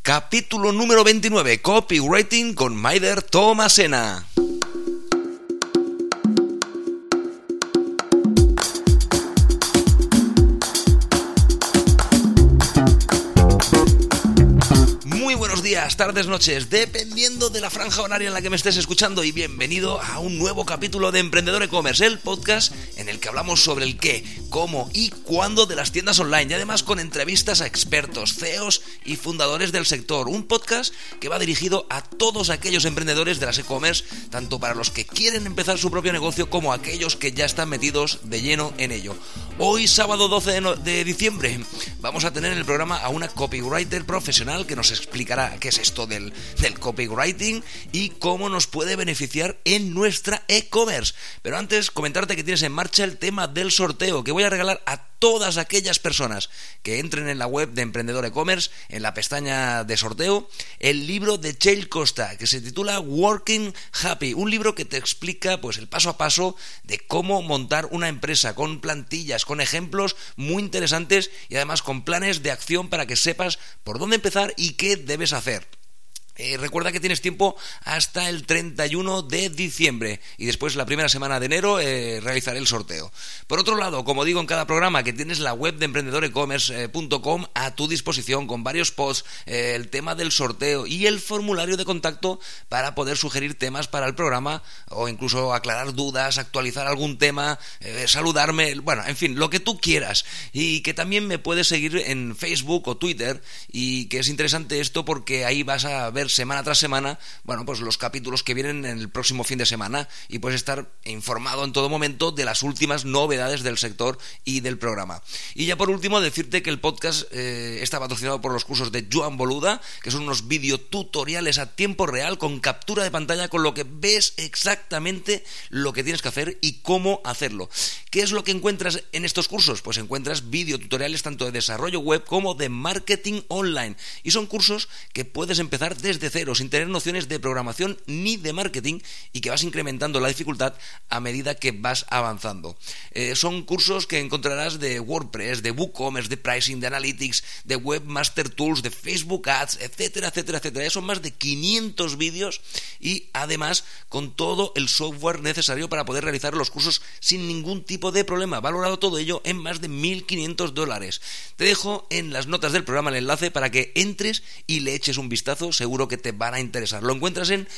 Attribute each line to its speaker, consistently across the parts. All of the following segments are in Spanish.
Speaker 1: capítulo número 29, Copywriting con Maider Tomasena. Muy buenos días, tardes, noches, dependiendo de la franja horaria en la que me estés escuchando, y bienvenido a un nuevo capítulo de Emprendedor E-Commerce, el podcast en el que hablamos sobre el qué, cómo y cuándo de las tiendas online, y además con entrevistas a expertos, CEOs y fundadores del sector. Un podcast que va dirigido a todos aquellos emprendedores de las e-commerce, tanto para los que quieren empezar su propio negocio como aquellos que ya están metidos de lleno en ello. Hoy, sábado 12 de diciembre, vamos a tener en el programa a una copywriter profesional que nos explicará qué es esto del copywriting y cómo nos puede beneficiar en nuestra e-commerce. Pero antes, comentarte que tienes en marcha el tema del sorteo que voy a regalar a todas aquellas personas que entren en la web de Emprendedor E-Commerce, en la pestaña de sorteo, el libro de Txell Costa, que se titula Working Happy, un libro que te explica pues el paso a paso de cómo montar una empresa, con plantillas, con ejemplos muy interesantes y además con planes de acción para que sepas por dónde empezar y qué debes hacer. Recuerda que tienes tiempo hasta el 31 de diciembre y después la primera semana de enero realizaré el sorteo. Por otro lado, como digo en cada programa, que tienes la web de emprendedorecommerce.com a tu disposición con varios posts, el tema del sorteo y el formulario de contacto para poder sugerir temas para el programa o incluso aclarar dudas, actualizar algún tema, saludarme, bueno, en fin, lo que tú quieras. Y que también me puedes seguir en Facebook o Twitter, y que es interesante esto porque ahí vas a ver semana tras semana, bueno, pues los capítulos que vienen en el próximo fin de semana, y puedes estar informado en todo momento de las últimas novedades del sector y del programa. Y ya por último, decirte que el podcast está patrocinado por los cursos de Joan Boluda, que son unos videotutoriales a tiempo real con captura de pantalla, con lo que ves exactamente lo que tienes que hacer y cómo hacerlo. ¿Qué es lo que encuentras en estos cursos? Pues encuentras videotutoriales tanto de desarrollo web como de marketing online, y son cursos que puedes empezar desde cero, sin tener nociones de programación ni de marketing, y que vas incrementando la dificultad a medida que vas avanzando. Son cursos que encontrarás de WordPress, de WooCommerce, de Pricing, de Analytics, de Webmaster Tools, de Facebook Ads, etcétera, etcétera, etcétera. Son más de 500 vídeos y además con todo el software necesario para poder realizar los cursos sin ningún tipo de problema. Valorado todo ello en más de $1.500. Te dejo en las notas del programa el enlace para que entres y le eches un vistazo. Seguro que te van a interesar. Lo encuentras en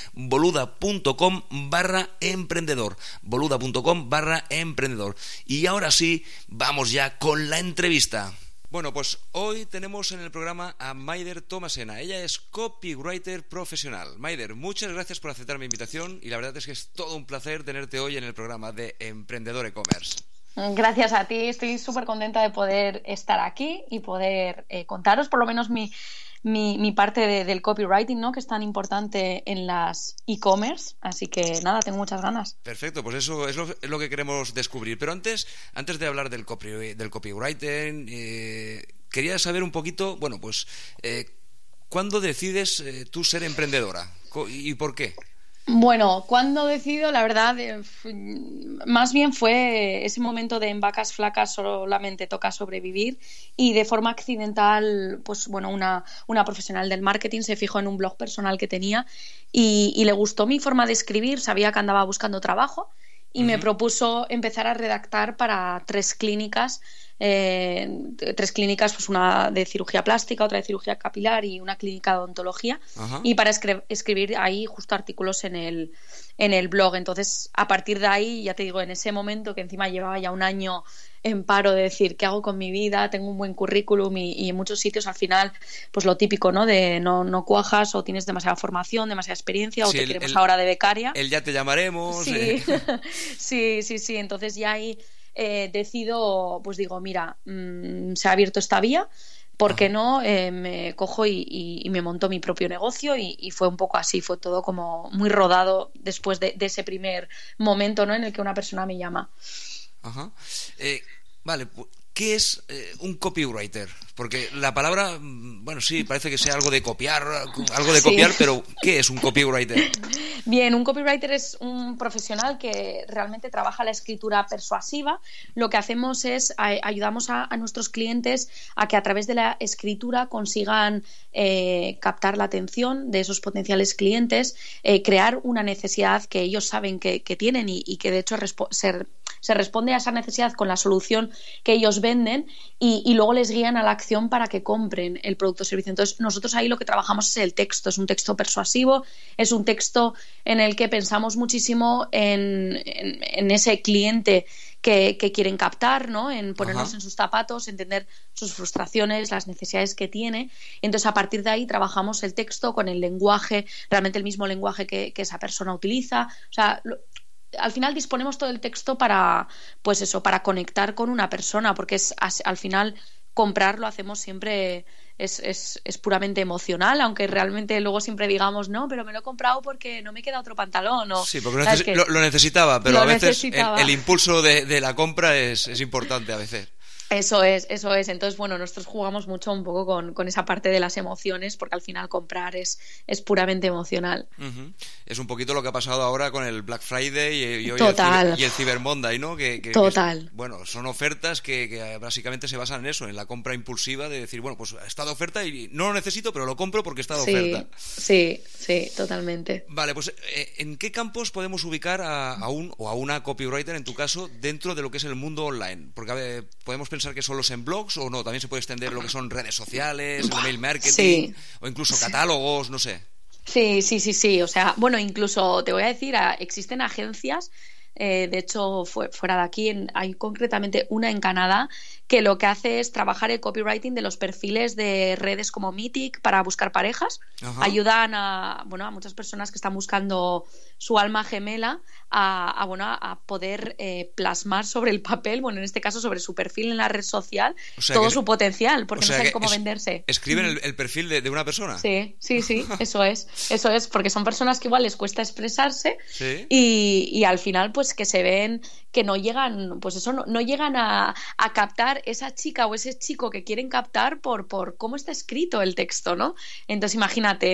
Speaker 1: boluda.com/emprendedor, boluda.com/emprendedor. Y ahora sí, vamos ya con la entrevista. Bueno, pues hoy tenemos en el programa a Maider Tomasena. Ella es copywriter profesional. Maider, muchas gracias por aceptar mi invitación, y la verdad es que es todo un placer tenerte hoy en el programa de Emprendedor E-Commerce.
Speaker 2: Gracias a ti, estoy súper contenta de poder estar aquí y poder contaros por lo menos mi parte del copywriting, ¿no?, que es tan importante en las e-commerce, así que nada, tengo muchas ganas.
Speaker 1: Perfecto, pues eso es lo que queremos descubrir. Pero antes de hablar del copywriting, quería saber un poquito, bueno, pues, ¿cuándo decides tú ser emprendedora? ¿Y por qué?
Speaker 2: Bueno, cuando decido, la verdad, más bien fue ese momento de en vacas flacas solamente toca sobrevivir, y de forma accidental, pues bueno, una profesional del marketing se fijó en un blog personal que tenía y le gustó mi forma de escribir, sabía que andaba buscando trabajo y me propuso empezar a redactar para tres clínicas, pues una de cirugía plástica, otra de cirugía capilar y una clínica de odontología. Ajá. Y para escribir ahí justo artículos en el blog. Entonces, a partir de ahí, ya te digo, en ese momento que encima llevaba ya un año en paro de decir, ¿qué hago con mi vida? Tengo un buen currículum y en muchos sitios al final, pues lo típico, ¿no? De no cuajas, o tienes demasiada formación, demasiada experiencia, o sí, te queremos ahora de becaria.
Speaker 1: Ya te llamaremos.
Speaker 2: Sí, sí. Entonces ya ahí decido, pues digo, mira, se ha abierto esta vía, ¿por qué no? Me cojo y me monto mi propio negocio, y fue un poco así, fue todo como muy rodado después de ese primer momento, ¿no?, en el que una persona me llama.
Speaker 1: Ajá. Vale, ¿qué es un copywriter? Porque la palabra, bueno, sí, parece que sea algo de copiar, pero ¿qué es un copywriter?
Speaker 2: Bien, un copywriter es un profesional que realmente trabaja la escritura persuasiva. Lo que hacemos es ayudamos a nuestros clientes a que a través de la escritura consigan captar la atención de esos potenciales clientes, crear una necesidad que ellos saben que tienen y que de hecho se responde a esa necesidad con la solución que ellos venden y luego les guían a la acción para que compren el producto o servicio. Entonces, nosotros ahí lo que trabajamos es el texto. Es un texto persuasivo, es un texto en el que pensamos muchísimo en ese cliente que quieren captar, ¿no? En ponernos en sus zapatos, entender sus frustraciones, las necesidades que tiene. Entonces, a partir de ahí trabajamos el texto con el lenguaje, realmente el mismo lenguaje que esa persona utiliza. O sea, al final disponemos todo el texto para conectar con una persona, porque al final comprar lo hacemos siempre es puramente emocional, aunque realmente luego siempre digamos no, pero me lo he comprado porque no me queda otro pantalón.
Speaker 1: Sí, porque lo necesitaba, pero a veces el impulso de la compra es importante a veces.
Speaker 2: Eso es. Entonces, bueno, nosotros jugamos mucho un poco con esa parte de las emociones, porque al final comprar es puramente emocional.
Speaker 1: Uh-huh. Es un poquito lo que ha pasado ahora con el Black Friday y hoy y el Cyber Monday, ¿no?
Speaker 2: Total.
Speaker 1: Bueno, son ofertas que básicamente se basan en eso, en la compra impulsiva de decir, bueno, pues está de oferta y no lo necesito, pero lo compro porque está de oferta.
Speaker 2: Sí, totalmente.
Speaker 1: Vale, pues ¿en qué campos podemos ubicar a una copywriter, en tu caso, dentro de lo que es el mundo online? Porque podemos pensar que solo es en blogs o no, también se puede extender lo que son redes sociales, el email marketing o incluso catálogos, no sé.
Speaker 2: Sí. O sea, bueno, incluso te voy a decir, existen agencias, de hecho, fuera de aquí, hay concretamente una en Canadá que lo que hace es trabajar el copywriting de los perfiles de redes como Meetic para buscar parejas. Ajá. Ayudan a muchas personas que están buscando su alma gemela a poder plasmar sobre el papel, bueno, en este caso sobre su perfil en la red social, todo su potencial, porque no saben cómo venderse.
Speaker 1: ¿Escriben el perfil de una persona?
Speaker 2: Sí, eso es, porque son personas que igual les cuesta expresarse y al final pues que se ven que no llegan, pues eso, no llegan a captar esa chica o ese chico que quieren captar por cómo está escrito el texto, ¿no? Entonces imagínate,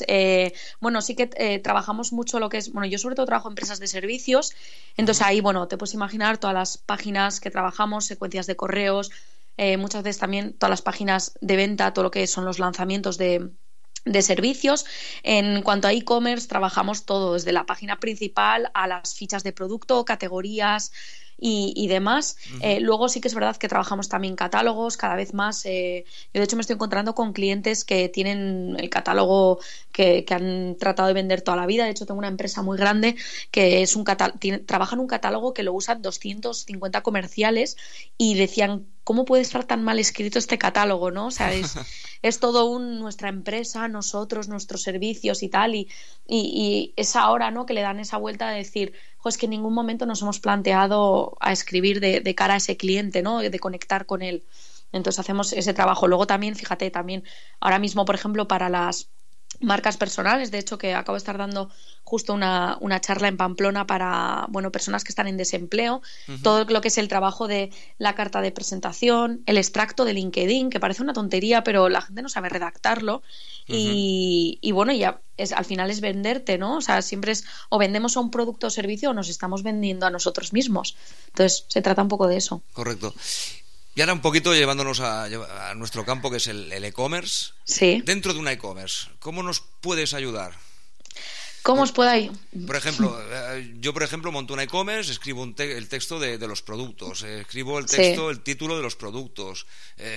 Speaker 2: sí que trabajamos mucho lo que es, bueno, yo sobre todo trabajo en empresas de servicios, entonces ahí, bueno, te puedes imaginar todas las páginas que trabajamos, secuencias de correos, muchas veces también todas las páginas de venta, todo lo que son los lanzamientos de servicios. En cuanto a e-commerce, trabajamos todo, desde la página principal a las fichas de producto, categorías y demás. Uh-huh. Luego sí que es verdad que trabajamos también catálogos cada vez más. Yo de hecho me estoy encontrando con clientes que tienen el catálogo que han tratado de vender toda la vida. De hecho tengo una empresa muy grande que es trabaja en un catálogo que lo usan 250 comerciales y decían, ¿cómo puede estar tan mal escrito este catálogo, no? O sea, es todo nuestra empresa, nosotros, nuestros servicios y tal, y es ahora, ¿no?, que le dan esa vuelta de decir, es que en ningún momento nos hemos planteado a escribir de cara a ese cliente, ¿no?, de conectar con él. Entonces hacemos ese trabajo. Luego también, fíjate, ahora mismo, por ejemplo, para las marcas personales, de hecho que acabo de estar dando justo una charla en Pamplona para personas que están en desempleo. Uh-huh. Todo lo que es el trabajo de la carta de presentación, el extracto de LinkedIn, que parece una tontería pero la gente no sabe redactarlo. Uh-huh. y ya al final es venderte, ¿no? O sea, siempre es o vendemos a un producto o servicio o nos estamos vendiendo a nosotros mismos. Entonces se trata un poco de eso.
Speaker 1: Correcto. Y ahora un poquito llevándonos a nuestro campo, que es el e-commerce.
Speaker 2: Sí.
Speaker 1: Dentro de un e-commerce, ¿cómo nos puedes ayudar?
Speaker 2: ¿Cómo os puedo ayudar?
Speaker 1: Por ejemplo, yo monto un e-commerce, escribo el texto de los productos, escribo el texto, el título de los productos.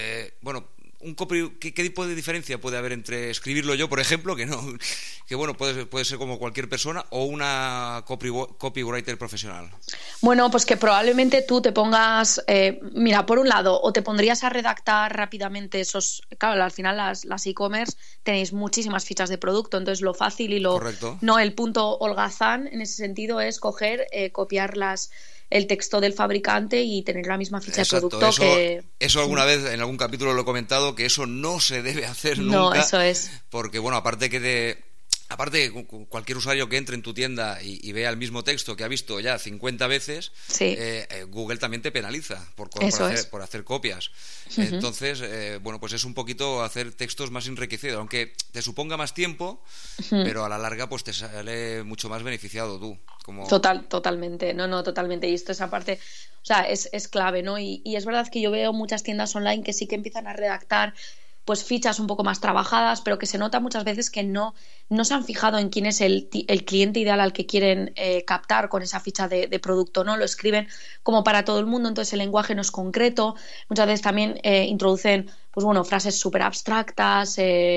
Speaker 1: ¿Qué tipo de diferencia puede haber entre escribirlo yo, por ejemplo, puede ser como cualquier persona, o una copywriter profesional?
Speaker 2: Bueno, pues que probablemente tú te pongas, por un lado, o te pondrías a redactar rápidamente claro, al final las e-commerce tenéis muchísimas fichas de producto, entonces lo fácil y
Speaker 1: Correcto.
Speaker 2: No, el punto holgazán en ese sentido es coger, copiar el texto del fabricante y tener la misma ficha
Speaker 1: Exacto,
Speaker 2: de producto.
Speaker 1: Eso alguna vez en algún capítulo lo he comentado, que eso no se debe hacer nunca.
Speaker 2: No, eso es.
Speaker 1: Porque, aparte que aparte, cualquier usuario que entre en tu tienda y vea el mismo texto que ha visto ya 50 veces,
Speaker 2: sí.
Speaker 1: Google también te penaliza por hacer copias. Uh-huh. Entonces, bueno, pues es un poquito hacer textos más enriquecidos, aunque te suponga más tiempo, uh-huh, pero a la larga pues te sale mucho más beneficiado tú.
Speaker 2: Totalmente, totalmente. Y esto esa parte, o sea, es clave, ¿no? Y es verdad que yo veo muchas tiendas online que sí que empiezan a redactar pues fichas un poco más trabajadas, pero que se nota muchas veces que no se han fijado en quién es el cliente ideal al que quieren captar con esa ficha de producto, ¿no? Lo escriben como para todo el mundo, entonces el lenguaje no es concreto. Muchas veces también introducen pues bueno, frases súper abstractas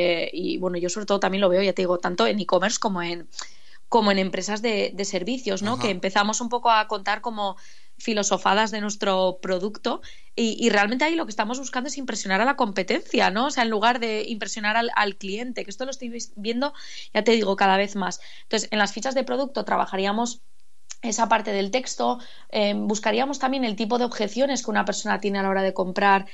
Speaker 2: y bueno, yo sobre todo también lo veo, ya te digo, tanto en e-commerce como en empresas de servicios, ¿no? Ajá. Que empezamos un poco a contar como filosofadas de nuestro producto y realmente ahí lo que estamos buscando es impresionar a la competencia, ¿no? O sea, en lugar de impresionar al cliente, que esto lo estoy viendo, ya te digo, cada vez más. Entonces, en las fichas de producto trabajaríamos esa parte del texto, buscaríamos también el tipo de objeciones que una persona tiene a la hora de comprar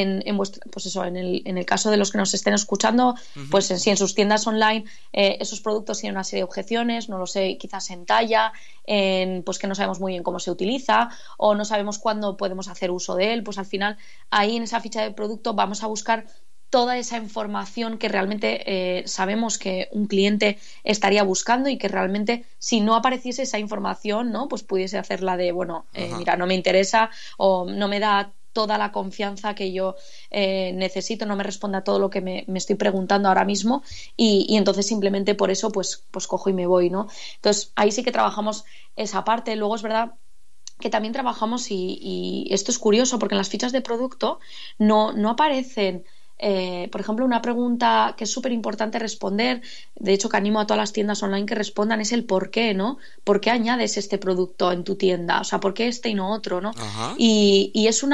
Speaker 2: pues eso, en el caso de los que nos estén escuchando, uh-huh, pues si en sus tiendas online esos productos tienen una serie de objeciones, no lo sé, quizás en talla, pues que no sabemos muy bien cómo se utiliza o no sabemos cuándo podemos hacer uso de él, pues al final ahí en esa ficha de producto vamos a buscar toda esa información que realmente sabemos que un cliente estaría buscando y que realmente si no apareciese esa información, ¿no? Pues pudiese hacerla de, bueno, mira, no me interesa o no me da toda la confianza que yo necesito, no me responde a todo lo que me estoy preguntando ahora mismo y entonces simplemente por eso pues cojo y me voy, ¿no? Entonces ahí sí que trabajamos esa parte. Luego es verdad que también trabajamos y esto es curioso porque en las fichas de producto no aparecen por ejemplo, una pregunta que es súper importante responder, de hecho que animo a todas las tiendas online que respondan, es el por qué, ¿no? ¿Por qué añades este producto en tu tienda? O sea, ¿por qué este y no otro, ¿no? Y es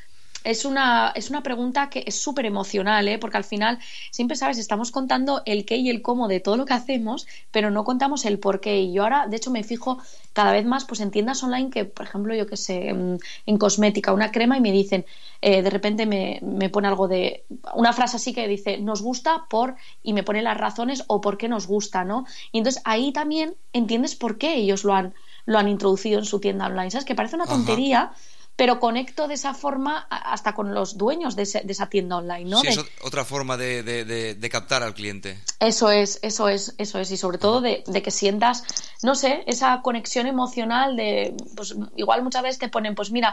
Speaker 2: una pregunta que es súper emocional, porque al final siempre, ¿sabes? Estamos contando el qué y el cómo de todo lo que hacemos, pero no contamos el por qué. Y yo ahora, de hecho, me fijo cada vez más pues en tiendas online que, por ejemplo, yo qué sé, en cosmética, una crema y me dicen, de repente me pone algo de una frase así que dice, nos gusta por, y me pone las razones o por qué nos gusta, ¿no? Y entonces ahí también entiendes por qué ellos lo han introducido en su tienda online, ¿sabes? Que parece una tontería, pero conecto de esa forma hasta con los dueños de esa tienda online, ¿no?
Speaker 1: Sí, es otra forma de captar al cliente.
Speaker 2: Eso es, y sobre todo de que sientas, no sé, esa conexión emocional de, pues igual muchas veces te ponen, pues mira,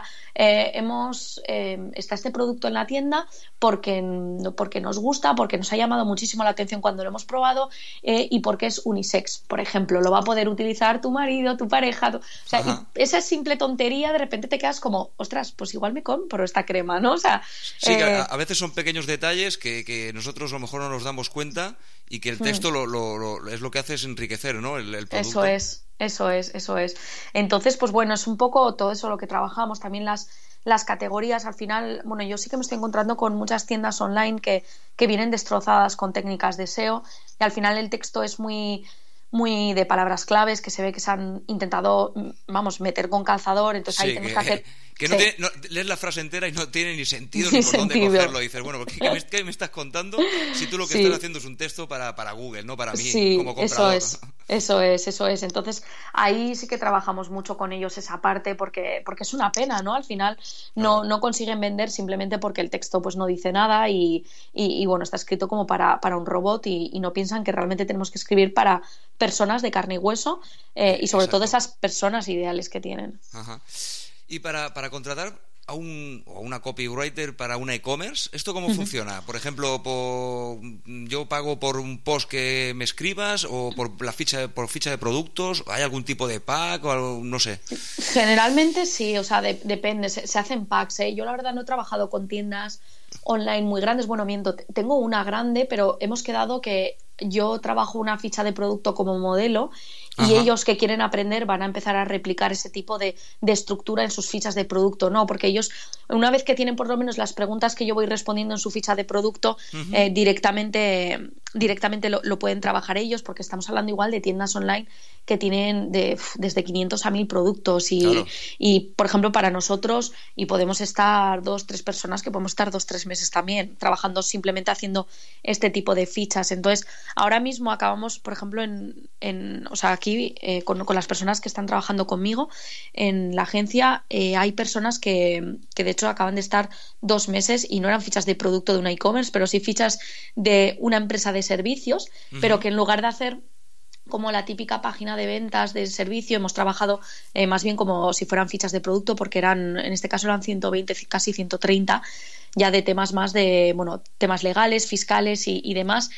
Speaker 2: está este producto en la tienda porque nos gusta, porque nos ha llamado muchísimo la atención cuando lo hemos probado y porque es unisex, por ejemplo, lo va a poder utilizar tu marido, tu pareja, o sea, esa simple tontería de repente te quedas como, ostras, pues igual me compro esta crema, ¿no? O sea,
Speaker 1: sí, a veces son pequeños detalles que nosotros a lo mejor no nos damos cuenta y que el texto es lo que hace es enriquecer, ¿no? El producto.
Speaker 2: Eso es. Entonces, pues bueno, es un poco todo eso lo que trabajamos, también las categorías. Al final, bueno, yo sí que me estoy encontrando con muchas tiendas online que vienen destrozadas con técnicas de SEO y al final el texto es muy de palabras claves que se ve que se han intentado, meter con calzador, entonces ahí tenemos que hacer...
Speaker 1: Que lees la frase entera y no tiene ni sentido ni por dónde cogerlo. Y dices, bueno, ¿qué me estás contando si tú lo que estás haciendo es un texto para Google, no para mí como comprador?
Speaker 2: Eso es. Entonces, ahí sí que trabajamos mucho con ellos esa parte porque es una pena, ¿no? Al final no consiguen vender simplemente porque el texto pues no dice nada y bueno, está escrito como para un robot y no piensan que realmente tenemos que escribir para personas de carne y hueso y sobre todo esas personas ideales que tienen.
Speaker 1: Ajá. Y para contratar a una copywriter para una e-commerce, ¿esto cómo funciona? Por ejemplo, yo pago por un post que me escribas o por ficha de productos, ¿hay algún tipo de pack o algo? No sé.
Speaker 2: Generalmente sí, o sea, depende, se hacen packs, ¿eh? Yo la verdad no he trabajado con tiendas online muy grandes, bueno, miento, tengo una grande, pero hemos quedado que yo trabajo una ficha de producto como modelo y ellos que quieren aprender van a empezar a replicar ese tipo de estructura en sus fichas de producto, ¿no? Porque ellos, una vez que tienen por lo menos las preguntas que yo voy respondiendo en su ficha de producto, directamente lo pueden trabajar ellos, porque estamos hablando igual de tiendas online que tienen desde 500 a 1000 productos y, por ejemplo, para nosotros, y podemos estar 2-3 personas que podemos estar 2-3 meses también trabajando simplemente haciendo este tipo de fichas. Entonces, ahora mismo acabamos, por ejemplo, o sea, aquí con las personas que están trabajando conmigo en la agencia, hay personas que de hecho acaban de estar 2 meses y no eran fichas de producto de una e-commerce, pero sí fichas de una empresa de servicios, pero que en lugar de hacer como la típica página de ventas de servicio, hemos trabajado más bien como si fueran fichas de producto, porque en este caso eran 120, casi 130 ya de temas más de, bueno, temas legales, fiscales y demás.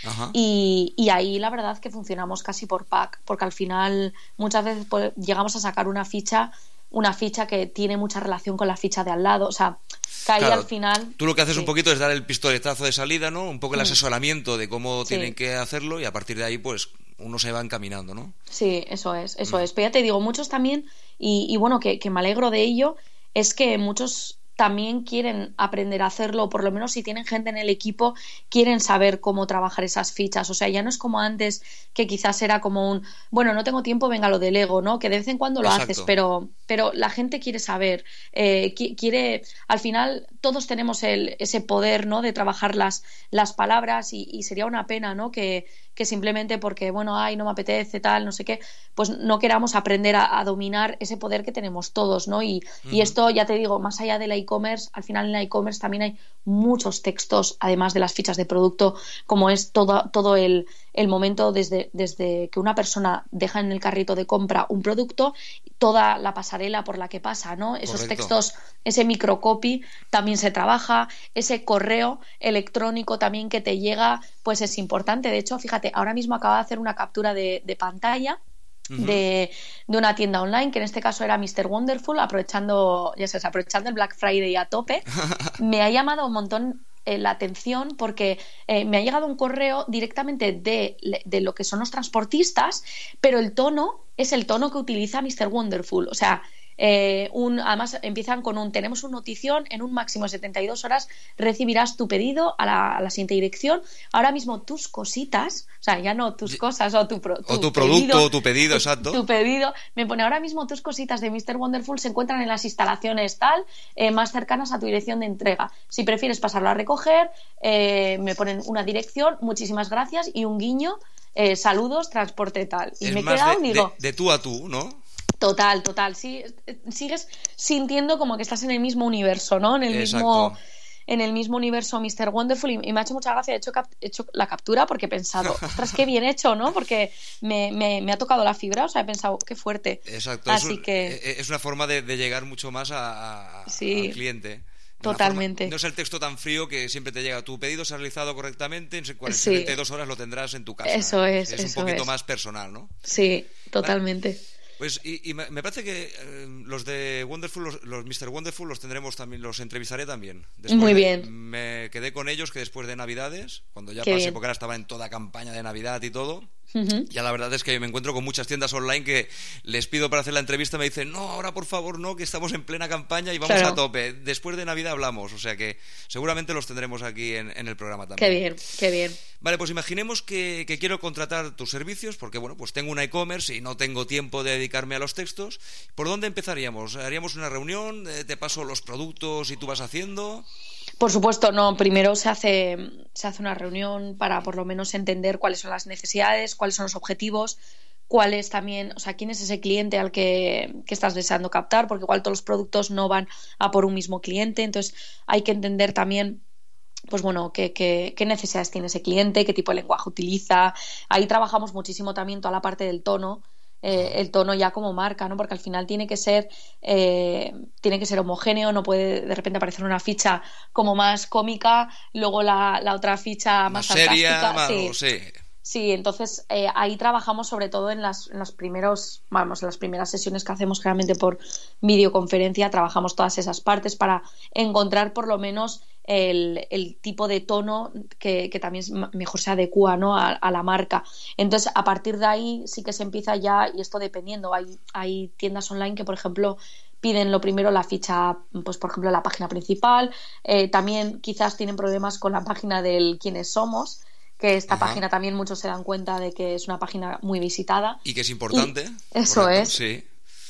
Speaker 2: Y ahí la verdad que funcionamos casi por pack, porque al final muchas veces llegamos a sacar una ficha que tiene mucha relación con la ficha de al lado, o sea, que ahí al final...
Speaker 1: Tú lo que haces un poquito es dar el pistoletazo de salida, ¿no? Un poco el asesoramiento de cómo tienen que hacerlo, y a partir de ahí pues uno se va encaminando, ¿no? Sí,
Speaker 2: eso es. Pero ya te digo, muchos también, y bueno, que me alegro de ello, es que muchos también quieren aprender a hacerlo, o por lo menos si tienen gente en el equipo, quieren saber cómo trabajar esas fichas. O sea, ya no es como antes, que quizás era como bueno, no tengo tiempo, venga, lo delego, ¿no? Que de vez en cuando lo haces, pero la gente quiere saber, quiere, al final todos tenemos ese poder, ¿no? De trabajar las palabras, y sería una pena, ¿no? Que simplemente porque, bueno, no me apetece, tal, no sé qué, pues no queramos aprender a dominar ese poder que tenemos todos, ¿no? Y esto, ya te digo, más allá de la e-commerce, al final en la e-commerce también hay muchos textos, además de las fichas de producto, como es todo el momento desde que una persona deja en el carrito de compra un producto, toda la pasarela por la que pasa, ¿no? Esos textos, ese microcopy también se trabaja, ese correo electrónico también que te llega, pues es importante. De hecho, fíjate, ahora mismo acabo de hacer una captura de pantalla de una tienda online, que en este caso era Mr. Wonderful, aprovechando el Black Friday a tope. Me ha llamado un montón la atención, porque me ha llegado un correo directamente de lo que son los transportistas, pero el tono es el tono que utiliza Mr. Wonderful. O sea, además empiezan con tenemos una notición, en un máximo de 72 horas recibirás tu pedido a la siguiente dirección. Ahora mismo tus cositas, o sea, ya no tus cosas o tu
Speaker 1: producto
Speaker 2: pedido,
Speaker 1: o tu pedido, exacto.
Speaker 2: Tu pedido, me pone ahora mismo tus cositas de Mr. Wonderful se encuentran en las instalaciones tal, más cercanas a tu dirección de entrega. Si prefieres pasarlo a recoger, me ponen una dirección, muchísimas gracias, y un guiño, saludos, transporte tal. Y
Speaker 1: es
Speaker 2: me he
Speaker 1: más
Speaker 2: quedado, digo,
Speaker 1: de tú a tú, ¿no?
Speaker 2: Total, sí, sigues sintiendo como que estás en el mismo universo, ¿no? En el mismo universo Mr. Wonderful, y me ha hecho mucha gracia. He hecho la captura porque he pensado, ostras, qué bien hecho, ¿no? Porque me ha tocado la fibra, o sea, he pensado, qué fuerte.
Speaker 1: Exacto,
Speaker 2: así que
Speaker 1: es una forma de llegar mucho más al cliente.
Speaker 2: Totalmente.
Speaker 1: No es el texto tan frío que siempre te llega. Tu pedido se ha realizado correctamente, en 42 horas lo tendrás en tu casa.
Speaker 2: Eso es.
Speaker 1: Es un poquito más personal, ¿no?
Speaker 2: Sí, totalmente.
Speaker 1: Pues y me parece que los de Wonderful, los Mr. Wonderful, los tendremos también, los entrevistaré también.
Speaker 2: Muy bien.
Speaker 1: Me quedé con ellos que después de Navidades, cuando ya
Speaker 2: pasé,
Speaker 1: porque ahora estaba en toda campaña de Navidad y todo. Ya la verdad es que me encuentro con muchas tiendas online que les pido para hacer la entrevista, me dicen, no, ahora por favor no, que estamos en plena campaña y vamos a tope. Después de Navidad hablamos, o sea que seguramente los tendremos aquí en el programa también.
Speaker 2: Qué bien.
Speaker 1: Vale, pues imaginemos que quiero contratar tus servicios, porque bueno, pues tengo una e-commerce y no tengo tiempo de dedicarme a los textos. ¿Por dónde empezaríamos? ¿Haríamos una reunión? ¿Te paso los productos y tú vas haciendo?
Speaker 2: Por supuesto, no. Primero se hace una reunión para por lo menos entender cuáles son las necesidades, cuáles son los objetivos, cuál es también, o sea, quién es ese cliente al que estás deseando captar, porque igual todos los productos no van a por un mismo cliente. Entonces hay que entender también, pues bueno, qué necesidades tiene ese cliente, qué tipo de lenguaje utiliza. Ahí trabajamos muchísimo también toda la parte del tono. El tono ya como marca, ¿no? Porque al final tiene que ser homogéneo, no puede de repente aparecer una ficha como más cómica, luego la otra ficha más
Speaker 1: seria,
Speaker 2: sarcástica. Sí, entonces ahí trabajamos sobre todo en las primeras sesiones que hacemos generalmente por videoconferencia, trabajamos todas esas partes para encontrar por lo menos el tipo de tono que también mejor se adecua, ¿no? a la marca. Entonces, a partir de ahí sí que se empieza ya, y esto dependiendo, hay tiendas online que, por ejemplo, piden lo primero la ficha, pues por ejemplo la página principal, también quizás tienen problemas con la página del quiénes somos, que esta página también muchos se dan cuenta de que es una página muy visitada.
Speaker 1: Y que es importante.
Speaker 2: Eso
Speaker 1: correcto,
Speaker 2: es.
Speaker 1: Sí.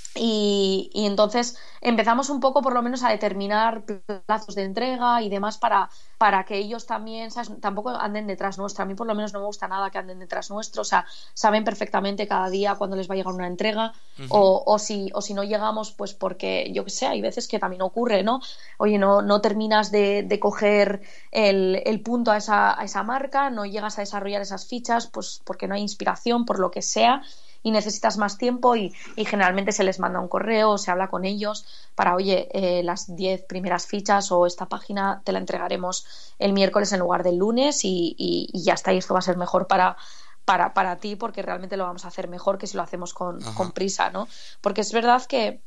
Speaker 2: Y entonces empezamos un poco por lo menos a determinar plazos de entrega y demás para que ellos también, ¿sabes? Tampoco anden detrás nuestra. A mí por lo menos no me gusta nada que anden detrás nuestro, o sea, saben perfectamente cada día cuándo les va a llegar una entrega. O si no llegamos, pues porque yo que sé, hay veces que también ocurre, ¿no? Oye, no terminas de coger el punto a esa marca, no llegas a desarrollar esas fichas, pues porque no hay inspiración, por lo que sea, y necesitas más tiempo, y generalmente se les manda un correo o se habla con ellos para, oye, las 10 primeras fichas o esta página te la entregaremos el miércoles en lugar del lunes, y ya está, y esto va a ser mejor para ti, porque realmente lo vamos a hacer mejor que si lo hacemos con prisa, ¿no? Porque es verdad que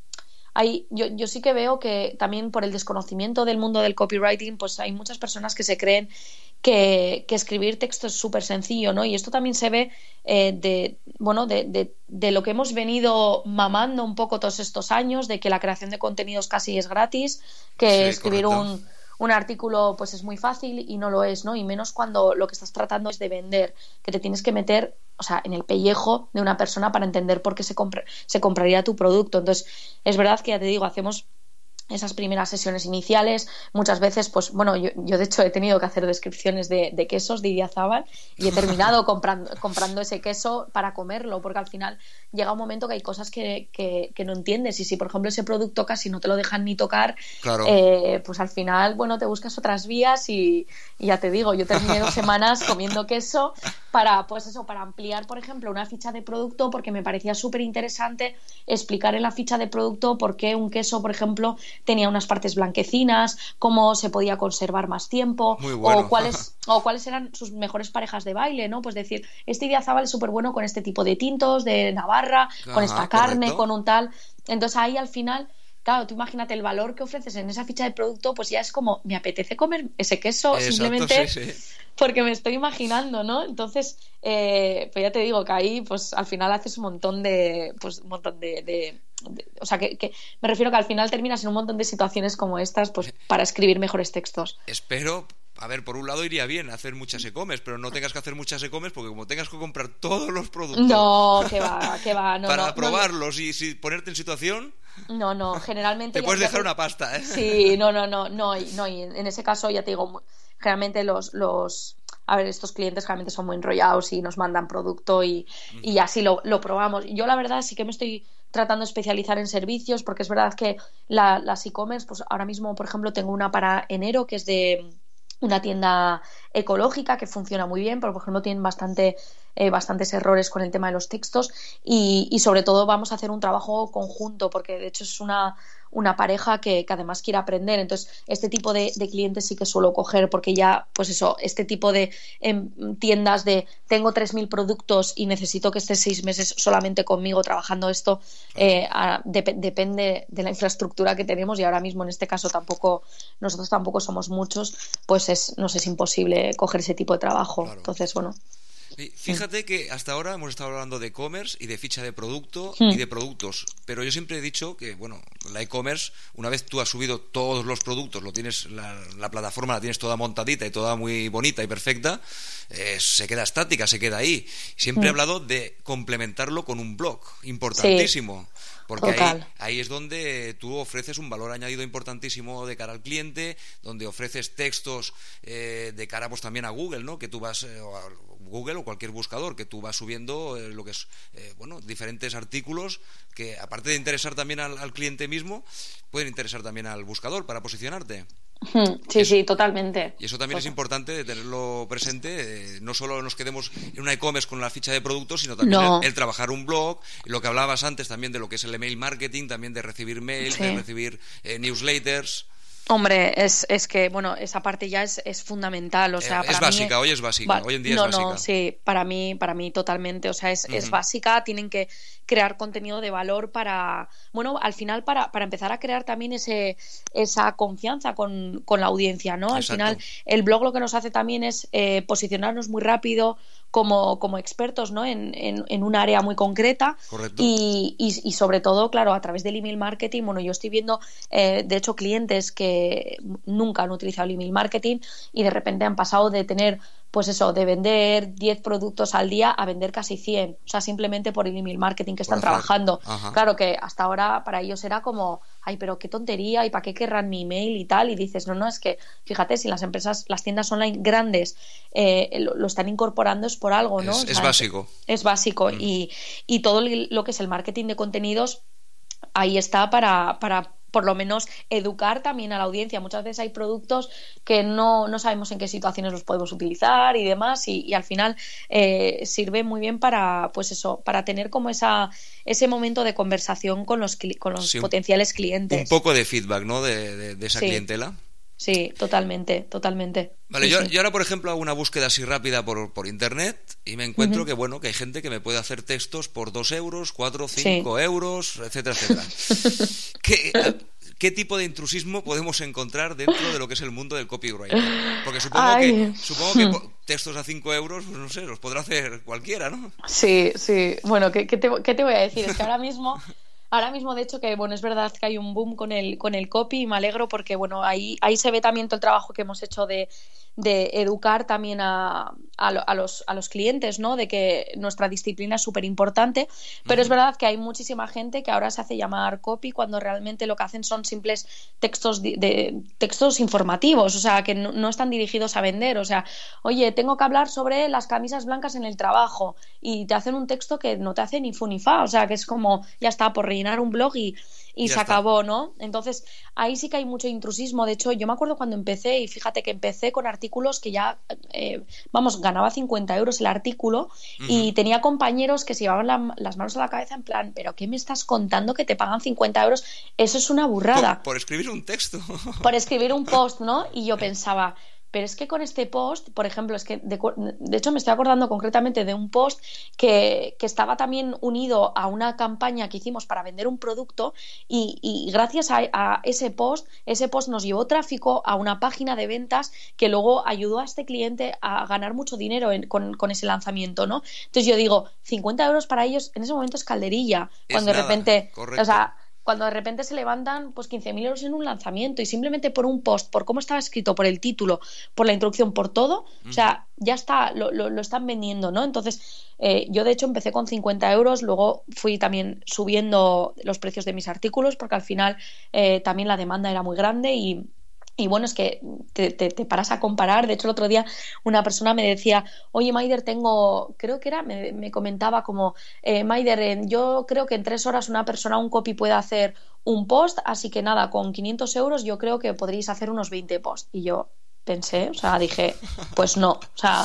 Speaker 2: yo sí que veo que también por el desconocimiento del mundo del copywriting, pues hay muchas personas que se creen que escribir texto es súper sencillo, ¿no? Y esto también se ve de lo que hemos venido mamando un poco todos estos años, de que la creación de contenidos casi es gratis, que escribir un artículo pues es muy fácil, y no lo es, ¿no? Y menos cuando lo que estás tratando es de vender, que te tienes que meter, o sea, en el pellejo de una persona para entender por qué se compraría tu producto. Entonces, es verdad que, ya te digo, hacemos esas primeras sesiones iniciales. Muchas veces, pues bueno, yo de hecho he tenido que hacer descripciones de quesos de Idiazábal, y he terminado comprando ese queso para comerlo, porque al final llega un momento que hay cosas que no entiendes, y si por ejemplo ese producto casi no te lo dejan ni tocar,
Speaker 1: claro.
Speaker 2: Pues al final, bueno, te buscas otras vías, y ya te digo, yo terminé 2 semanas comiendo queso para ampliar, por ejemplo, una ficha de producto, porque me parecía súper interesante explicar en la ficha de producto por qué un queso, por ejemplo, tenía unas partes blanquecinas, cómo se podía conservar más tiempo,
Speaker 1: muy bueno.
Speaker 2: o cuáles eran sus mejores parejas de baile, ¿no? Pues decir, este Idiazábal es súper bueno con este tipo de tintos de Navarra, con esta carne,
Speaker 1: correcto.
Speaker 2: con un tal. Entonces ahí al final, claro, tú imagínate el valor que ofreces en esa ficha de producto, pues ya es como, me apetece comer ese queso. Exacto, simplemente sí. Porque me estoy imaginando, ¿no? Entonces, pues ya te digo que ahí, pues al final haces un montón de o sea, que me refiero que al final terminas en un montón de situaciones como estas, pues para escribir mejores textos.
Speaker 1: Espero. A ver, por un lado iría bien hacer muchas e-commerce, pero no tengas que hacer muchas e-commerce, porque como tengas que comprar todos los productos.
Speaker 2: No, que va. No,
Speaker 1: para probarlos y si ponerte en situación.
Speaker 2: No, generalmente.
Speaker 1: Te puedes dejar una pasta, ¿eh?
Speaker 2: Sí, no, y en ese caso ya te digo, generalmente a ver, estos clientes realmente son muy enrollados y nos mandan producto y así lo probamos. Yo la verdad sí que me estoy tratando de especializar en servicios, porque es verdad que las e-commerce, pues ahora mismo, por ejemplo, tengo una para enero que es de una tienda ecológica que funciona muy bien, pero por ejemplo tienen bastantes errores con el tema de los textos, y sobre todo vamos a hacer un trabajo conjunto, porque de hecho es una pareja que además quiere aprender. Entonces este tipo de clientes sí que suelo coger, porque ya, pues eso, este tipo de tiendas de tengo 3.000 productos y necesito que estés 6 meses solamente conmigo trabajando esto, depende de la infraestructura que tenemos, y ahora mismo en este caso nosotros tampoco somos muchos, pues nos es imposible coger ese tipo de trabajo. Claro. Entonces, bueno.
Speaker 1: Fíjate que hasta ahora hemos estado hablando de e-commerce y de ficha de producto y de productos, pero yo siempre he dicho que, bueno, la e-commerce, una vez tú has subido todos los productos, lo tienes, la plataforma la tienes toda montadita y toda muy bonita y perfecta, se queda estática, se queda ahí. Siempre he hablado de complementarlo con un blog, importantísimo. Sí. Porque ahí es donde tú ofreces un valor añadido importantísimo de cara al cliente, donde ofreces textos de cara pues también a Google, ¿no? Que tú vas Google o cualquier buscador, que tú vas subiendo lo que es diferentes artículos que, aparte de interesar también al cliente mismo, pueden interesar también al buscador para posicionarte.
Speaker 2: Sí, totalmente.
Speaker 1: Y eso también es importante de tenerlo presente. No solo nos quedemos en una e-commerce con la ficha de productos, sino también el trabajar un blog, lo que hablabas antes también de lo que es el email marketing, también de recibir mails, de recibir newsletters.
Speaker 2: Hombre, es que, bueno, esa parte ya es fundamental, o sea,
Speaker 1: Es
Speaker 2: para
Speaker 1: básica,
Speaker 2: mí,
Speaker 1: hoy es básica, hoy en día es
Speaker 2: no,
Speaker 1: básica.
Speaker 2: no, sí, para mí totalmente, o sea, es básica, tienen que crear contenido de valor para, bueno, al final para empezar a crear también esa confianza con la audiencia, ¿no? Al
Speaker 1: Exacto.
Speaker 2: final, el blog lo que nos hace también es posicionarnos muy rápido como expertos, ¿no? En un área muy concreta.
Speaker 1: Correcto.
Speaker 2: Y sobre todo, claro, a través del email marketing, bueno, yo estoy viendo, de hecho, clientes que nunca han utilizado el email marketing y de repente han pasado de tener, pues eso, de vender 10 productos al día a vender casi 100, o sea, simplemente por el email marketing que están trabajando.
Speaker 1: Ajá.
Speaker 2: Claro que hasta ahora para ellos era como, ay, pero qué tontería, y para qué querrán mi email y tal, y dices, no, es que, fíjate, si las empresas, las tiendas online grandes lo están incorporando es por algo, ¿no?
Speaker 1: Es básico.
Speaker 2: Es básico. Y todo lo que es el marketing de contenidos ahí está para por lo menos educar también a la audiencia. Muchas veces hay productos que no sabemos en qué situaciones los podemos utilizar y demás, y al final sirve muy bien para, pues eso, para tener como ese momento de conversación con los sí, potenciales clientes.
Speaker 1: Un poco de feedback, ¿no? De esa clientela.
Speaker 2: Sí, totalmente.
Speaker 1: Vale,
Speaker 2: sí,
Speaker 1: yo ahora, por ejemplo, hago una búsqueda así rápida por internet y me encuentro que, bueno, que hay gente que me puede hacer textos por 2 euros, 4, 5 euros, etcétera, etcétera. ¿Qué tipo de intrusismo podemos encontrar dentro de lo que es el mundo del copywriting? Porque supongo que textos a 5 euros, pues no sé, los podrá hacer cualquiera, ¿no?
Speaker 2: Sí. Bueno, ¿qué te voy a decir? Es que ahora mismo, de hecho, que bueno, es verdad que hay un boom con el copy, y me alegro porque bueno, ahí se ve también todo el trabajo que hemos hecho de educar también a los clientes, ¿no? De que nuestra disciplina es súper importante, pero es verdad que hay muchísima gente que ahora se hace llamar copy cuando realmente lo que hacen son simples textos informativos, o sea, que no están dirigidos a vender. O sea, oye, tengo que hablar sobre las camisas blancas en el trabajo, y te hacen un texto que no te hace ni fu ni fa, o sea, que es como, ya está, por rellenar un blog y se acabó, ¿no? Entonces, ahí sí que hay mucho intrusismo. De hecho, yo me acuerdo cuando empecé, y fíjate que empecé con artículos que ya, ganaba 50 euros el artículo, y tenía compañeros que se llevaban las manos a la cabeza en plan, ¿pero qué me estás contando que te pagan 50 euros? Eso es una burrada.
Speaker 1: Por escribir un texto.
Speaker 2: Por escribir un post, ¿no? Y yo pensaba, pero es que con este post, por ejemplo, es que de hecho me estoy acordando concretamente de un post que estaba también unido a una campaña que hicimos para vender un producto, y gracias a ese post nos llevó tráfico a una página de ventas que luego ayudó a este cliente a ganar mucho dinero con ese lanzamiento, ¿no? Entonces yo digo, 50 euros para ellos en ese momento es calderilla, cuando de repente,
Speaker 1: correcto.
Speaker 2: O sea, cuando de repente se levantan pues 15.000 euros en un lanzamiento, y simplemente por un post, por cómo estaba escrito, por el título, por la introducción, por todo, o sea, ya está, lo están vendiendo, ¿no? Entonces, yo de hecho empecé con 50 euros, luego fui también subiendo los precios de mis artículos, porque al final también la demanda era muy grande, y bueno, es que te paras a comparar. De hecho, el otro día una persona me decía, oye, Maider, me comentaba como, Maider, yo creo que en 3 horas una persona, un copy, puede hacer un post, así que nada, con 500 euros yo creo que podríais hacer unos 20 posts. Y yo pensé, o sea, dije, pues no,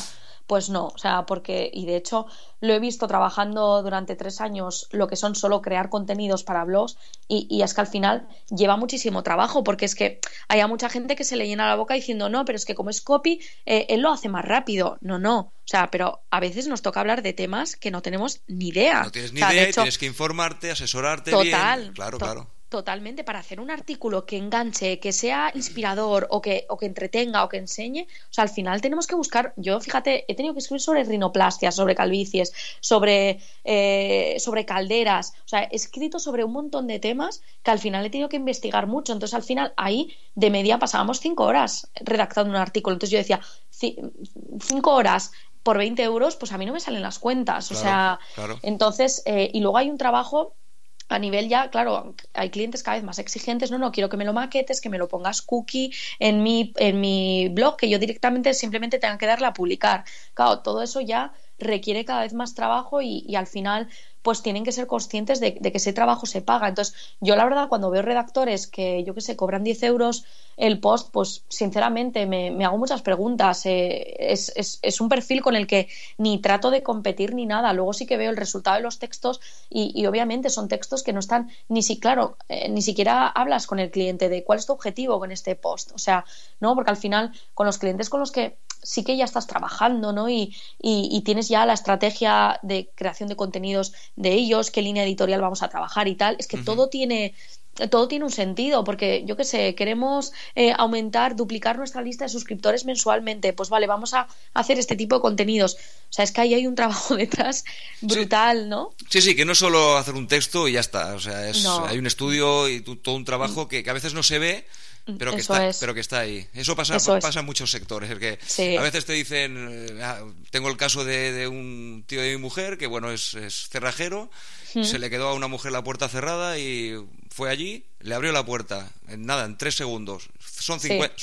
Speaker 2: porque, y de hecho lo he visto trabajando durante 3 años lo que son solo crear contenidos para blogs, y es que al final lleva muchísimo trabajo, porque es que hay mucha gente que se le llena la boca diciendo, no, pero es que como es copy, él lo hace más rápido. No, o sea, pero a veces nos toca hablar de temas que no tenemos ni idea.
Speaker 1: No tienes ni idea,
Speaker 2: de hecho,
Speaker 1: tienes que informarte, asesorarte bien. Claro.
Speaker 2: Totalmente, para hacer un artículo que enganche, que sea inspirador, o que entretenga, o que enseñe, o sea, al final tenemos que buscar. Yo, fíjate, he tenido que escribir sobre rinoplastias, sobre calvicies, sobre calderas, o sea, he escrito sobre un montón de temas que al final he tenido que investigar mucho. Entonces, al final, ahí de media pasábamos 5 horas redactando un artículo. Entonces yo decía, 5 horas por 20 euros, pues a mí no me salen las cuentas,
Speaker 1: claro.
Speaker 2: Entonces, y luego hay un trabajo a nivel ya, claro, hay clientes cada vez más exigentes, no, quiero que me lo maquetes, que me lo pongas cookie en mi blog, que yo directamente simplemente tenga que darle a publicar. Claro, todo eso ya requiere cada vez más trabajo y al final pues tienen que ser conscientes de que ese trabajo se paga. Entonces, yo la verdad, cuando veo redactores que, yo qué sé, cobran 10 euros el post, pues sinceramente me hago muchas preguntas. Es un perfil con el que ni trato de competir ni nada. Luego sí que veo el resultado de los textos y obviamente son textos que no están ni siquiera hablas con el cliente de cuál es tu objetivo con este post. O sea, no, porque al final con los clientes con los que sí que ya estás trabajando, ¿no? Y tienes ya la estrategia de creación de contenidos de ellos, qué línea editorial vamos a trabajar y tal. Es que todo tiene un sentido, porque yo qué sé, queremos duplicar nuestra lista de suscriptores mensualmente, pues vale, vamos a hacer este tipo de contenidos. O sea, es que ahí hay un trabajo detrás brutal, sí. ¿No?
Speaker 1: Sí, que no es solo hacer un texto y ya está, o sea, hay un estudio y todo un trabajo que a veces no se ve, pero que está ahí. Eso pasa en muchos sectores. Es que sí. A veces te dicen, tengo el caso de un tío de mi mujer que bueno es cerrajero, se le quedó a una mujer la puerta cerrada y fue allí, le abrió la puerta en 3 segundos. Son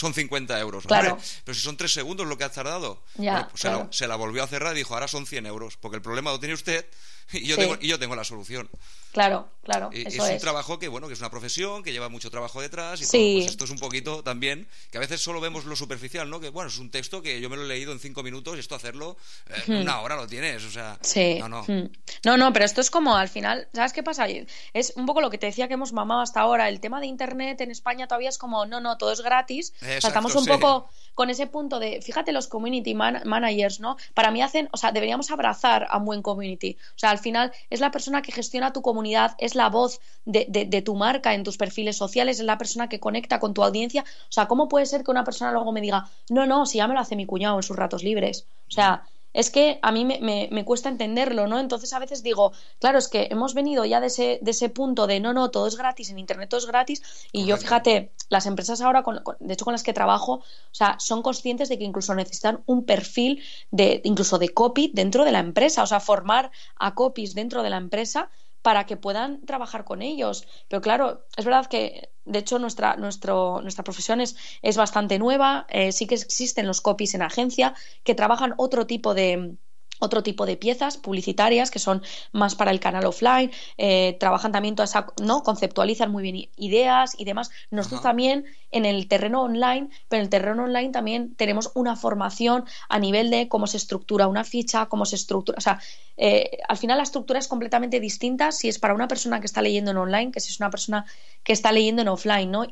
Speaker 1: 50 euros.
Speaker 2: Claro.
Speaker 1: Hombre, pero si son 3 segundos lo que has tardado.
Speaker 2: Ya,
Speaker 1: pues
Speaker 2: claro.
Speaker 1: se la volvió a cerrar y dijo, ahora son 100 euros, porque el problema lo tiene usted y yo tengo la solución.
Speaker 2: Claro,
Speaker 1: y
Speaker 2: eso
Speaker 1: es un trabajo que es una profesión, que lleva mucho trabajo detrás y
Speaker 2: sí.
Speaker 1: todo. Pues esto es un poquito también, que a veces solo vemos lo superficial, ¿no? Que bueno, es un texto que yo me lo he leído en 5 minutos y esto hacerlo en 1 hora lo tienes, o sea,
Speaker 2: sí. No, pero esto es como al final, ¿sabes qué pasa? Es un poco lo que te decía que hemos mamado hasta ahora, el tema de internet en España todavía es como, no, todo es gratis.
Speaker 1: Exacto,
Speaker 2: o sea, estamos un poco con ese punto de, fíjate, los community managers, ¿no? Para mí deberíamos abrazar a un buen community. O sea, al final es la persona que gestiona tu comunidad, es la voz de tu marca en tus perfiles sociales, es la persona que conecta con tu audiencia. O sea, ¿cómo puede ser que una persona luego me diga, no, si ya me lo hace mi cuñado en sus ratos libres? O sea, es que a mí me cuesta entenderlo, ¿no? Entonces a veces digo, claro, es que hemos venido ya de ese punto de no, todo es gratis, en internet todo es gratis, y correcto. Yo, fíjate, las empresas ahora, de hecho con las que trabajo, o sea, son conscientes de que incluso necesitan un perfil incluso de copy dentro de la empresa, o sea, formar a copies dentro de la empresa para que puedan trabajar con ellos. Pero claro, es verdad que de hecho nuestra profesión es bastante nueva. Sí que existen los copies en agencia que trabajan otro tipo de piezas publicitarias que son más para el canal offline, trabajan también ¿no? Conceptualizan muy bien ideas y demás. Nosotros también en el terreno online, pero en el terreno online también tenemos una formación a nivel de cómo se estructura una ficha, cómo se estructura, o sea, al final la estructura es completamente distinta si es para una persona que está leyendo en online que si es una persona que está leyendo en offline, ¿no?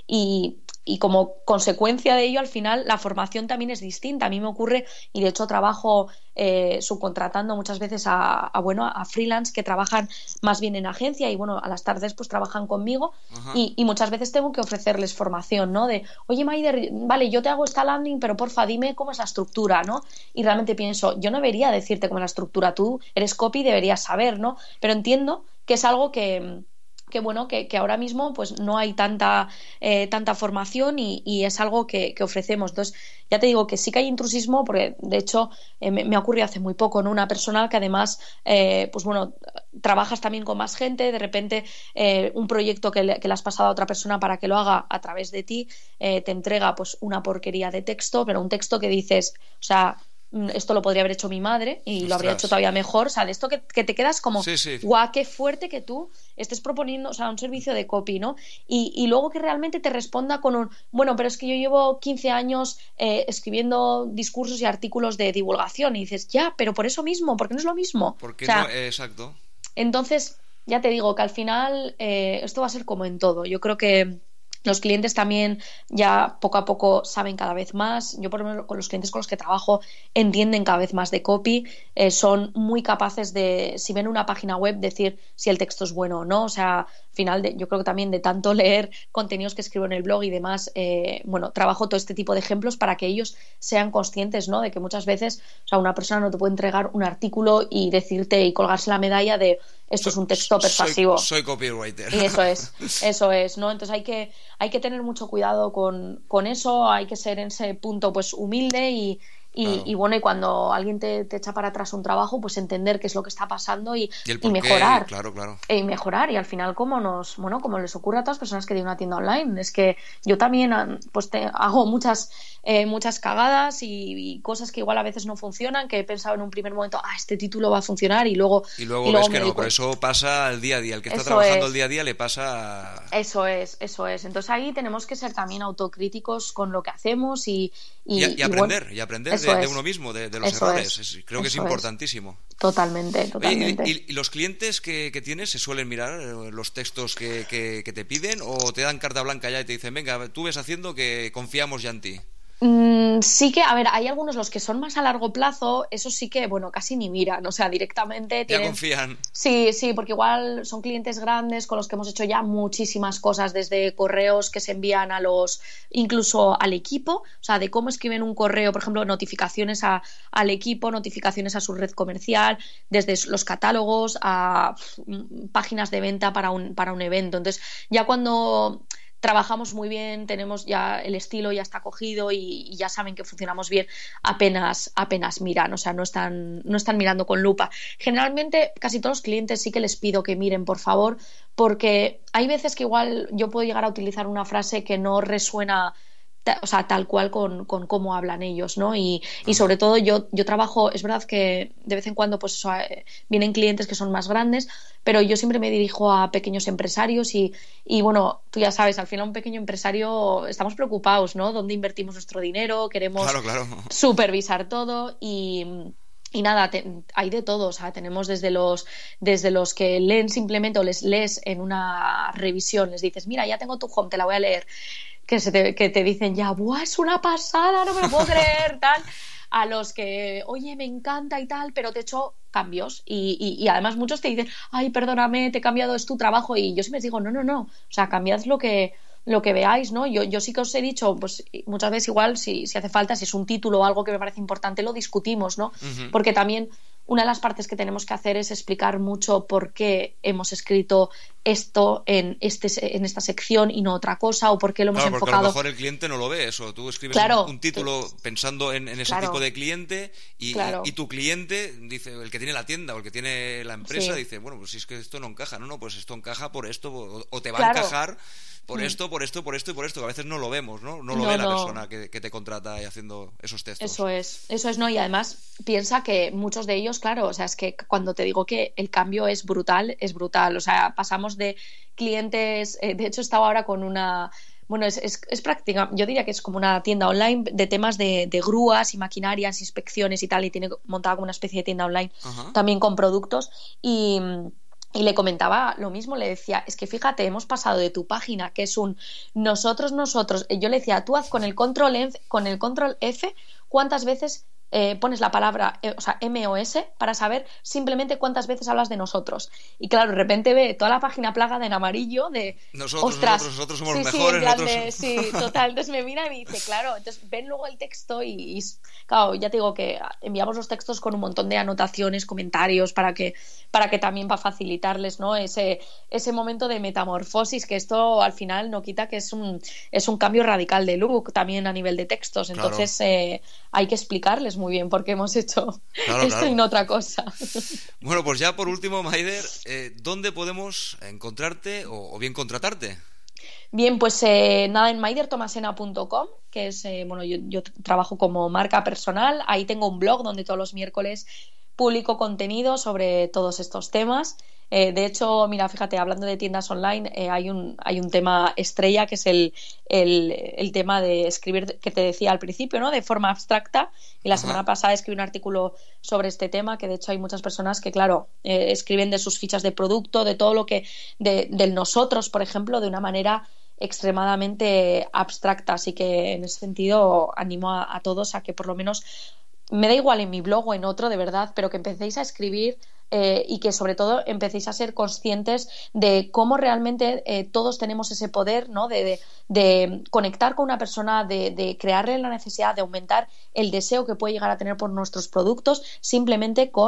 Speaker 2: Y como consecuencia de ello, al final la formación también es distinta. A mí me ocurre, y de hecho trabajo subcontratando muchas veces a freelance que trabajan más bien en agencia y bueno, a las tardes pues trabajan conmigo y muchas veces tengo que ofrecerles formación, ¿no? De, oye Maider, vale, yo te hago esta landing, pero porfa, dime cómo es la estructura, ¿no? Y realmente pienso, yo no debería decirte cómo es la estructura, tú eres copy, deberías saber, ¿no? Pero entiendo que es algo que ahora mismo pues no hay tanta formación y es algo que ofrecemos. Entonces, ya te digo que sí que hay intrusismo, porque de hecho me ha ocurrido hace muy poco, ¿no? Una persona que además pues bueno, trabajas también con más gente, de repente un proyecto que le has pasado a otra persona para que lo haga a través de ti, te entrega pues una porquería de texto, pero un texto que dices, o sea, esto lo podría haber hecho mi madre y lo habría hecho todavía mejor, o sea, de esto que te quedas como guau, qué fuerte que tú estés proponiendo, o sea, un servicio de copy, ¿no? Y luego que realmente te responda con bueno, pero es que yo llevo 15 años escribiendo discursos y artículos de divulgación y dices, ya, pero por eso mismo, porque no es lo mismo.
Speaker 1: Porque
Speaker 2: o sea,
Speaker 1: no, exacto.
Speaker 2: Entonces, ya te digo que al final esto va a ser como en todo. Yo creo que los clientes también ya poco a poco saben cada vez más. Yo, por ejemplo, con los clientes con los que trabajo entienden cada vez más de copy, son muy capaces de, si ven una página web, decir si el texto es bueno o no. O sea, al final yo creo que también de tanto leer contenidos que escribo en el blog y demás, bueno, trabajo todo este tipo de ejemplos para que ellos sean conscientes, ¿no? De que muchas veces, o sea, una persona no te puede entregar un artículo y decirte y colgarse la medalla de esto es un texto persuasivo.
Speaker 1: Soy copywriter.
Speaker 2: Y eso es, ¿no? Entonces hay que tener mucho cuidado con eso, hay que ser en ese punto pues humilde y Y bueno, y cuando alguien te echa para atrás un trabajo, pues entender qué es lo que está pasando y mejorar.
Speaker 1: Claro.
Speaker 2: Y mejorar. Y al final, como les ocurre a todas las personas que tienen una tienda online, es que yo también pues hago muchas cagadas y cosas que igual a veces no funcionan, que he pensado en un primer momento, este título va a funcionar y luego
Speaker 1: ves que no, pero eso pasa al día a día. El que está trabajando el día a día le pasa...
Speaker 2: Eso es. Entonces ahí tenemos que ser también autocríticos con lo que hacemos y
Speaker 1: aprender de uno mismo, de los errores. Creo que es importantísimo.
Speaker 2: Totalmente.
Speaker 1: Oye, ¿y los clientes que tienes se suelen mirar los textos que te piden o te dan carta blanca ya y te dicen, venga, tú ves haciendo que confiamos ya en ti?
Speaker 2: Sí que, a ver, hay algunos los que son más a largo plazo, esos sí que, bueno, casi ni miran, o sea, directamente
Speaker 1: ya confían.
Speaker 2: Sí, porque igual son clientes grandes con los que hemos hecho ya muchísimas cosas, desde correos que se envían incluso al equipo, o sea, de cómo escriben un correo, por ejemplo, notificaciones al equipo, notificaciones a su red comercial, desde los catálogos a páginas de venta para un evento. Entonces, ya cuando trabajamos muy bien, tenemos ya el estilo ya está cogido y ya saben que funcionamos bien, apenas miran, o sea, no están mirando con lupa. Generalmente casi todos los clientes sí que les pido que miren, por favor, porque hay veces que igual yo puedo llegar a utilizar una frase que no resuena, o sea, tal cual con cómo hablan ellos, ¿no? Y sobre todo yo trabajo, es verdad que de vez en cuando pues vienen clientes que son más grandes, pero yo siempre me dirijo a pequeños empresarios y bueno, tú ya sabes, al final un pequeño empresario estamos preocupados, ¿no? ¿Dónde invertimos nuestro dinero? Queremos supervisar todo y nada, hay de todo, o sea, tenemos desde los que leen simplemente o les lees en una revisión, les dices, mira, ya tengo tu home, te la voy a leer, que te dicen ya, ¡buah, es una pasada, no me lo puedo creer! Tal, a los que, oye, me encanta y tal, pero te he hecho cambios y además muchos te dicen, ay, perdóname, te he cambiado, es tu trabajo, y yo siempre les digo, no, o sea, cambiad lo que veáis, ¿no? Yo sí que os he dicho, pues muchas veces igual, si hace falta, si es un título o algo que me parece importante, lo discutimos, ¿no? Uh-huh. Porque también una de las partes que tenemos que hacer es explicar mucho por qué hemos escrito esto en esta sección y no otra cosa, o por qué lo hemos enfocado.
Speaker 1: Porque a lo mejor el cliente no lo ve eso. Tú escribes un título pensando en ese tipo de cliente y tu cliente dice, el que tiene la tienda o el que tiene la empresa, dice, bueno, pues si es que esto no encaja. No, pues esto encaja por esto, o te va a encajar por esto y por esto, que a veces no lo vemos, ¿no? No lo ve la persona que te contrata y haciendo esos textos.
Speaker 2: Eso es, ¿no? Y además piensa que muchos de ellos, claro, o sea, es que cuando te digo que el cambio es brutal, o sea, pasamos de clientes, de hecho estaba ahora con una... Bueno, es práctica, yo diría que es como una tienda online de temas de grúas y maquinarias, inspecciones y tal, y tiene montada como una especie de tienda online, uh-huh, también con productos, y le comentaba lo mismo, le decía, es que fíjate, hemos pasado de tu página, que es un nosotros, yo le decía, tú haz con el control F, ¿cuántas veces pones la palabra, o sea, M o S, para saber simplemente cuántas veces hablas de nosotros? Y claro, de repente ve toda la página plagada en amarillo de
Speaker 1: nosotros somos mejores.
Speaker 2: Sí, en plan sí, total. Entonces me mira y me dice, claro, entonces ven luego el texto y claro, ya te digo que enviamos los textos con un montón de anotaciones, comentarios para que también para facilitarles, ¿no? Ese momento de metamorfosis, que esto al final no quita que es un cambio radical de look también a nivel de textos. Entonces hay que explicarles muy bien por qué hemos hecho esto y no otra cosa.
Speaker 1: Bueno, pues ya por último, Maider, ¿dónde podemos encontrarte o bien contratarte?
Speaker 2: Bien, pues nada, en maidertomasena.com, que es, bueno, yo trabajo como marca personal, ahí tengo un blog donde todos los miércoles publico contenido sobre todos estos temas. De hecho, mira, fíjate, hablando de tiendas online, hay un tema estrella que es el tema de escribir, que te decía al principio, ¿no? De forma abstracta. Y la semana pasada escribí un artículo sobre este tema, que de hecho hay muchas personas que, claro, escriben de sus fichas de producto, de todo lo que, del nosotros, por ejemplo, de una manera extremadamente abstracta. Así que en ese sentido animo a todos a que por lo menos, me da igual en mi blog o en otro, de verdad, pero que empecéis a escribir y que sobre todo empecéis a ser conscientes de cómo realmente todos tenemos ese poder, ¿no? De conectar con una persona, de crearle la necesidad, de aumentar el deseo que puede llegar a tener por nuestros productos simplemente con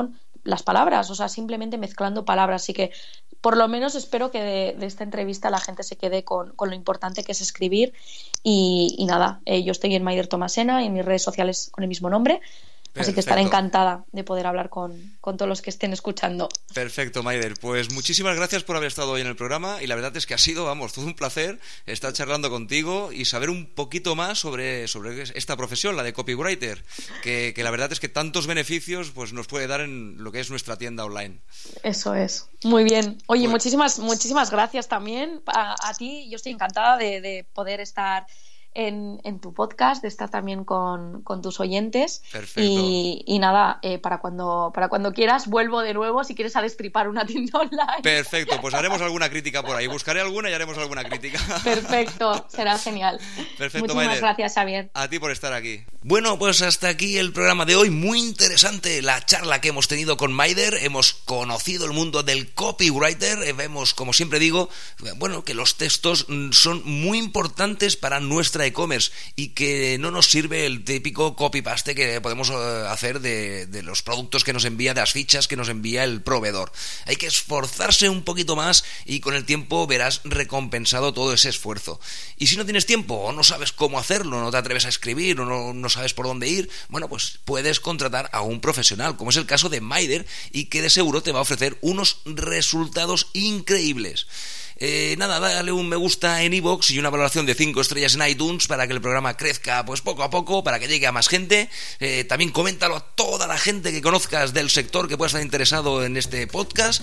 Speaker 2: las palabras, o sea, simplemente mezclando palabras. Así que por lo menos espero que de esta entrevista la gente se quede con lo importante que es escribir. Y nada, yo estoy en Maider Tomasena y en mis redes sociales con el mismo nombre.
Speaker 1: Perfecto.
Speaker 2: Así que estaré encantada de poder hablar con todos los que estén escuchando.
Speaker 1: Perfecto, Maider. Pues muchísimas gracias por haber estado hoy en el programa y la verdad es que ha sido, todo un placer estar charlando contigo y saber un poquito más sobre esta profesión, la de copywriter, que la verdad es que tantos beneficios pues nos puede dar en lo que es nuestra tienda online.
Speaker 2: Eso es. Muy bien. Oye,
Speaker 1: Pues
Speaker 2: muchísimas gracias también a ti. Yo estoy encantada de poder estar en tu podcast, de estar también con tus oyentes.
Speaker 1: Perfecto.
Speaker 2: Y nada, para cuando quieras vuelvo de nuevo si quieres a destripar una tienda online.
Speaker 1: Perfecto, pues haremos alguna crítica por ahí, buscaré alguna y haremos alguna crítica.
Speaker 2: Perfecto, será genial.
Speaker 1: Perfecto,
Speaker 2: muchísimas
Speaker 1: Maider.
Speaker 2: gracias, Xavier.
Speaker 1: A ti por estar aquí. Bueno, pues hasta aquí el programa de hoy. Muy interesante la charla que hemos tenido con Maider. Hemos conocido el mundo del copywriter. Vemos, como siempre digo, que los textos son muy importantes para nuestra e-commerce y que no nos sirve el típico copy-paste que podemos hacer de los productos que nos envía, de las fichas que nos envía el proveedor. Hay que esforzarse un poquito más y con el tiempo verás recompensado todo ese esfuerzo. Y si no tienes tiempo o no sabes cómo hacerlo, no te atreves a escribir o no sabes por dónde ir, pues puedes contratar a un profesional, como es el caso de Maider, y que de seguro te va a ofrecer unos resultados increíbles. Dale un me gusta en iVoox y una valoración de 5 estrellas en iTunes para que el programa crezca pues poco a poco, para que llegue a más gente. También coméntalo a toda la gente que conozcas del sector que pueda estar interesado en este podcast.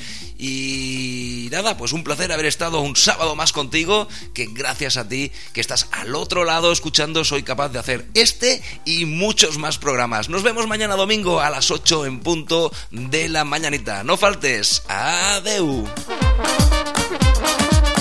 Speaker 1: Y nada, pues un placer haber estado un sábado más contigo, que gracias a ti que estás al otro lado escuchando soy capaz de hacer este y muchos más programas. Nos vemos mañana domingo a las 8 en punto de la mañanita. No faltes. Adeu.